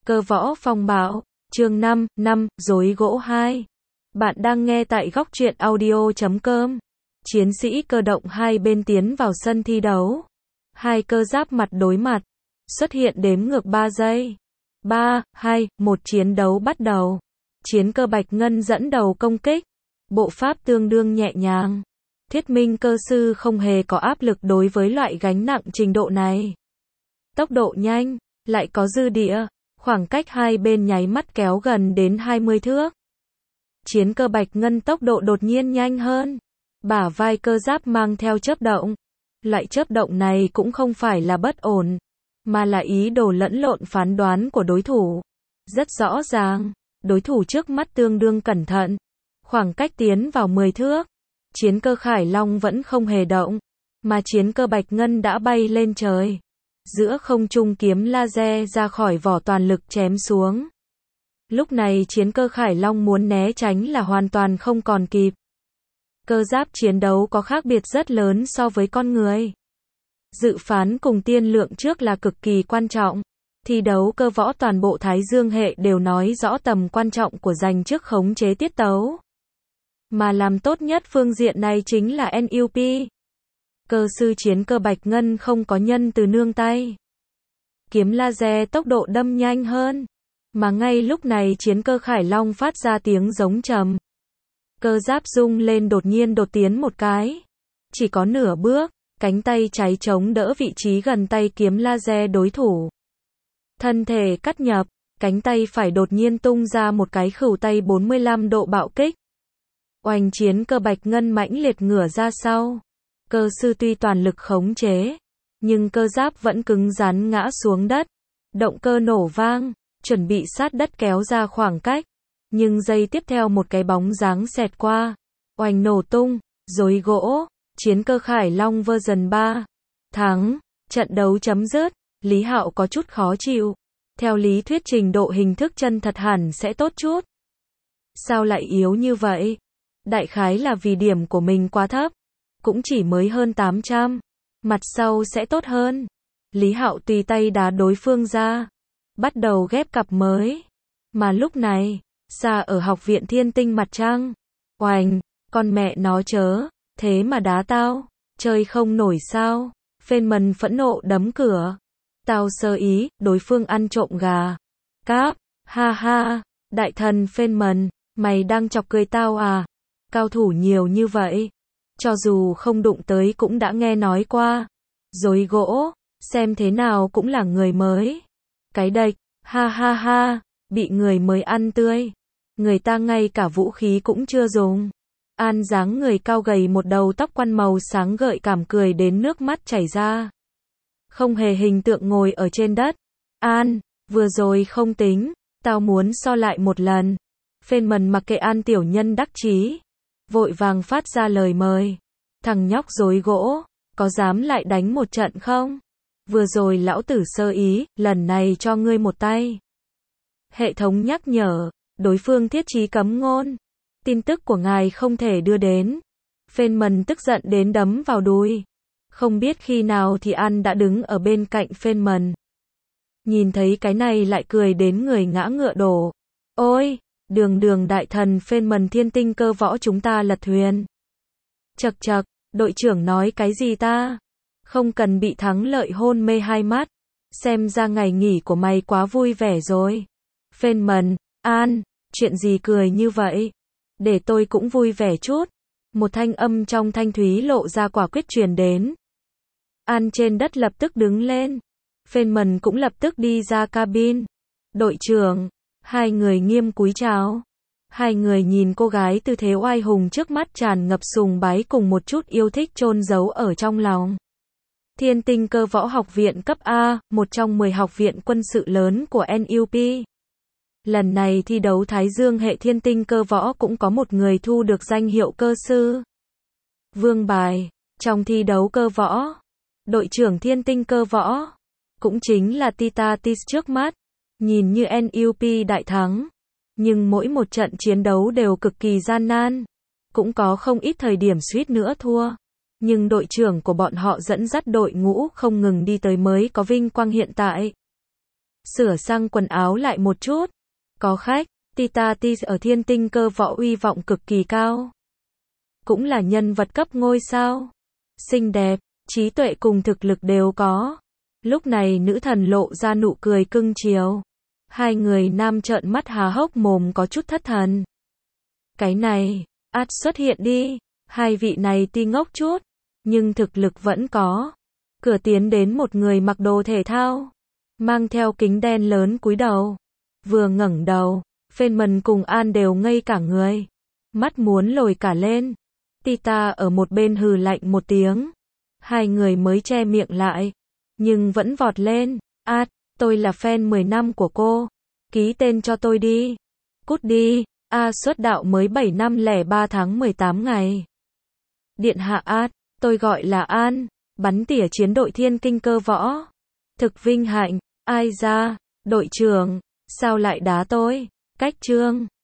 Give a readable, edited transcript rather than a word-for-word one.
Cơ võ phong bạo, chương 5, dối gỗ 2. Bạn đang nghe tại góc truyện audio.com. Chiến sĩ cơ động hai bên tiến vào sân thi đấu. Hai cơ giáp mặt đối mặt. Xuất hiện đếm ngược 3 giây. 3, 2, 1 chiến đấu bắt đầu. Chiến cơ bạch ngân dẫn đầu công kích. Bộ pháp tương đương nhẹ nhàng. Thuyết minh cơ sư không hề có áp lực đối với loại gánh nặng trình độ này. Tốc độ nhanh, lại có dư địa. Khoảng cách hai bên nháy mắt kéo gần đến 20 thước. Chiến cơ bạch ngân tốc độ đột nhiên nhanh hơn. Bả vai cơ giáp mang theo chớp động. Loại chớp động này cũng không phải là bất ổn, mà là ý đồ lẫn lộn phán đoán của đối thủ. Rất rõ ràng, đối thủ trước mắt tương đương cẩn thận. Khoảng cách tiến vào 10 thước. Chiến cơ Khải Long vẫn không hề động, mà chiến cơ bạch ngân đã bay lên trời. Giữa không trung kiếm laser ra khỏi vỏ toàn lực chém xuống. Lúc này chiến cơ Khải Long muốn né tránh là hoàn toàn không còn kịp. Cơ giáp chiến đấu có khác biệt rất lớn so với con người. Dự phán cùng tiên lượng trước là cực kỳ quan trọng. Thi đấu cơ võ toàn bộ Thái Dương hệ đều nói rõ tầm quan trọng của giành trước khống chế tiết tấu. Mà làm tốt nhất phương diện này chính là NUP. Cơ sư chiến cơ bạch ngân không có nhân từ nương tay. Kiếm laser tốc độ đâm nhanh hơn. Mà ngay lúc này chiến cơ Khải Long phát ra tiếng giống trầm. Cơ giáp rung lên đột nhiên đột tiến một cái. Chỉ có nửa bước, cánh tay trái chống đỡ vị trí gần tay kiếm laser đối thủ. Thân thể cắt nhập, cánh tay phải đột nhiên tung ra một cái khửu tay 45 độ bạo kích. Oanh chiến cơ bạch ngân mãnh liệt ngửa ra sau. Cơ sư tuy toàn lực khống chế, nhưng cơ giáp vẫn cứng rắn ngã xuống đất. Động cơ nổ vang, chuẩn bị sát đất kéo ra khoảng cách. Nhưng giây tiếp theo một cái bóng dáng xẹt qua. Oanh nổ tung, dối gỗ, chiến cơ Khải Long version 3. Thắng, trận đấu chấm dứt, Lý Hạo có chút khó chịu. Theo lý thuyết trình độ hình thức chân thật hẳn sẽ tốt chút. Sao lại yếu như vậy? Đại khái là vì điểm của mình quá thấp. Cũng chỉ mới hơn 800. Mặt sau sẽ tốt hơn. Lý Hạo tùy tay đá đối phương ra. Bắt đầu ghép cặp mới. Mà lúc này, xa ở học viện Thiên Tinh Mặt Trăng. Oành, con mẹ nó chớ, thế mà đá tao, chơi không nổi sao? Feynman phẫn nộ đấm cửa. Tao sơ ý, đối phương ăn trộm gà. Cáp, ha ha, đại thần Feynman, mày đang chọc cười tao à? Cao thủ nhiều như vậy. Cho dù không đụng tới cũng đã nghe nói qua. Dối gỗ, xem thế nào cũng là người mới. Cái đệch, ha ha ha, bị người mới ăn tươi. Người ta ngay cả vũ khí cũng chưa dùng. An dáng người cao gầy một đầu tóc quăn màu sáng gợi cảm cười đến nước mắt chảy ra. Không hề hình tượng ngồi ở trên đất. An, vừa rồi không tính, tao muốn so lại một lần. Feynman mặc kệ An tiểu nhân đắc chí. Vội vàng phát ra lời mời. Thằng nhóc dối gỗ, có dám lại đánh một trận không? Vừa rồi lão tử sơ ý, lần này cho ngươi một tay. Hệ thống nhắc nhở, đối phương thiết trí cấm ngôn. Tin tức của ngài không thể đưa đến. Feynman tức giận đến đấm vào đùi. Không biết khi nào thì An đã đứng ở bên cạnh Feynman. Nhìn thấy cái này lại cười đến người ngã ngựa đổ. Ôi! Đường đại thần Feynman Thiên Tinh cơ võ chúng ta lật thuyền. Chậc chậc, đội trưởng nói cái gì ta? Không cần bị thắng lợi hôn mê hai mắt. Xem ra ngày nghỉ của mày quá vui vẻ rồi. Feynman, An, chuyện gì cười như vậy? Để tôi cũng vui vẻ chút. Một thanh âm trong thanh thúy lộ ra quả quyết truyền đến. An trên đất lập tức đứng lên. Feynman cũng lập tức đi ra cabin. Đội trưởng. Hai người nghiêm cúi chào. Hai người nhìn cô gái tư thế oai hùng trước mắt tràn ngập sùng bái cùng một chút yêu thích chôn giấu ở trong lòng. Thiên Tinh cơ võ học viện cấp A, một trong 10 học viện quân sự lớn của NUP. Lần này thi đấu Thái Dương hệ Thiên Tinh cơ võ cũng có một người thu được danh hiệu cơ sư. Vương bài, trong thi đấu cơ võ. Đội trưởng Thiên Tinh cơ võ, cũng chính là Titatis trước mắt. Nhìn như NUP đại thắng, nhưng mỗi một trận chiến đấu đều cực kỳ gian nan. Cũng có không ít thời điểm suýt nữa thua. Nhưng đội trưởng của bọn họ dẫn dắt đội ngũ không ngừng đi tới mới có vinh quang hiện tại. Sửa sang quần áo lại một chút. Có khách, Tita Tis ở Thiên Tinh Cơ Võ uy vọng cực kỳ cao. Cũng là nhân vật cấp ngôi sao. Xinh đẹp, trí tuệ cùng thực lực đều có. Lúc này nữ thần lộ ra nụ cười cưng chiều. Hai người nam trợn mắt há hốc mồm có chút thất thần. Cái này, xuất hiện đi. Hai vị này tuy ngốc chút, nhưng thực lực vẫn có. Cửa tiến đến một người mặc đồ thể thao, mang theo kính đen lớn cúi đầu. Vừa ngẩng đầu, Feynman cùng An đều ngây cả người. Mắt muốn lồi cả lên. Tita ở một bên hừ lạnh một tiếng. Hai người mới che miệng lại, nhưng vẫn vọt lên. Tôi là fan 10 năm của cô. Ký tên cho tôi đi. Cút đi. Xuất đạo mới 7 năm lẻ 3 tháng 18 ngày. Điện hạ tôi gọi là An, bắn tỉa chiến đội Thiên Tinh Cơ Võ. Thực vinh hạnh. Ai ra, đội trưởng, sao lại đá tôi? Cách chương.